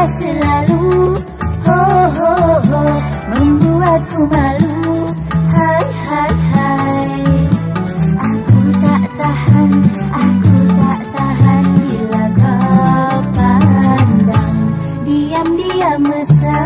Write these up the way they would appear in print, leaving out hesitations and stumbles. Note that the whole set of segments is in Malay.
selalu, ho ho ho, membuatku malu. Hai hai hai, aku tak tahan bila kau pandang diam-diam mesra.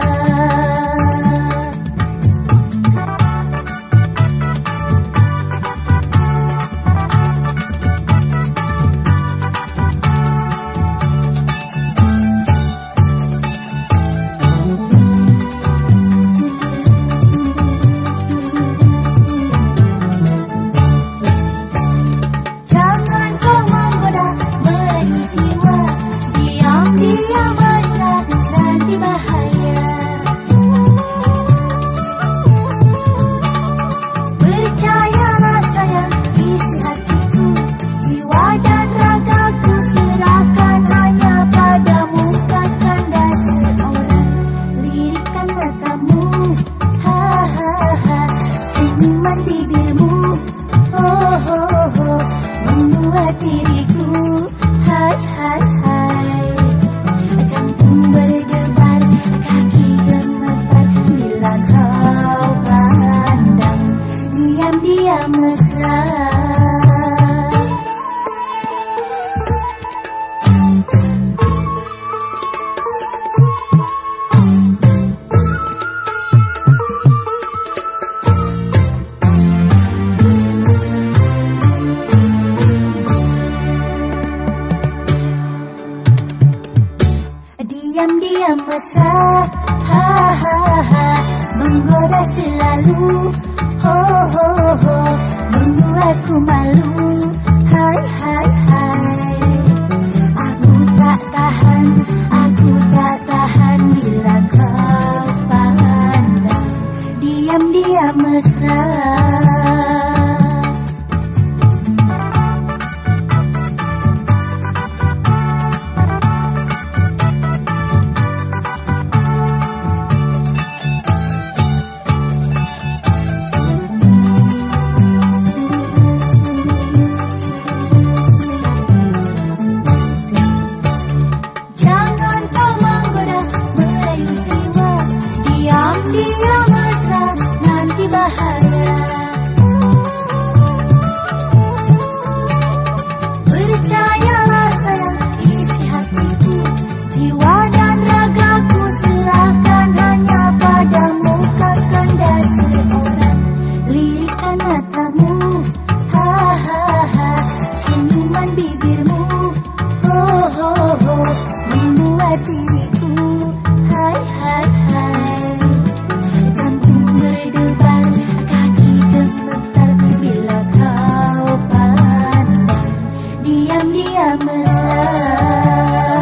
Membuat diriku hai hai hai, jantung berdebar, kaki gemetar bila kau pandang diam-diam mesra. Diam-diam mesra, ha ha ha, menggoda selalu, ho ho ho, membuatku malu. Hai hai hai, aku tak tahan bila kau pandang diam-diam mesra. Diam mesra, nanti bahaya. Percayalah sayang, isi hatiku, jiwa dan ragaku serahkan hanya padamu. Kakanda seorang, lirikan matamu, ha ha ha, senyuman bibirmu, ho ho ho, membuat diriku hai hai hai. Diam-diam mesra.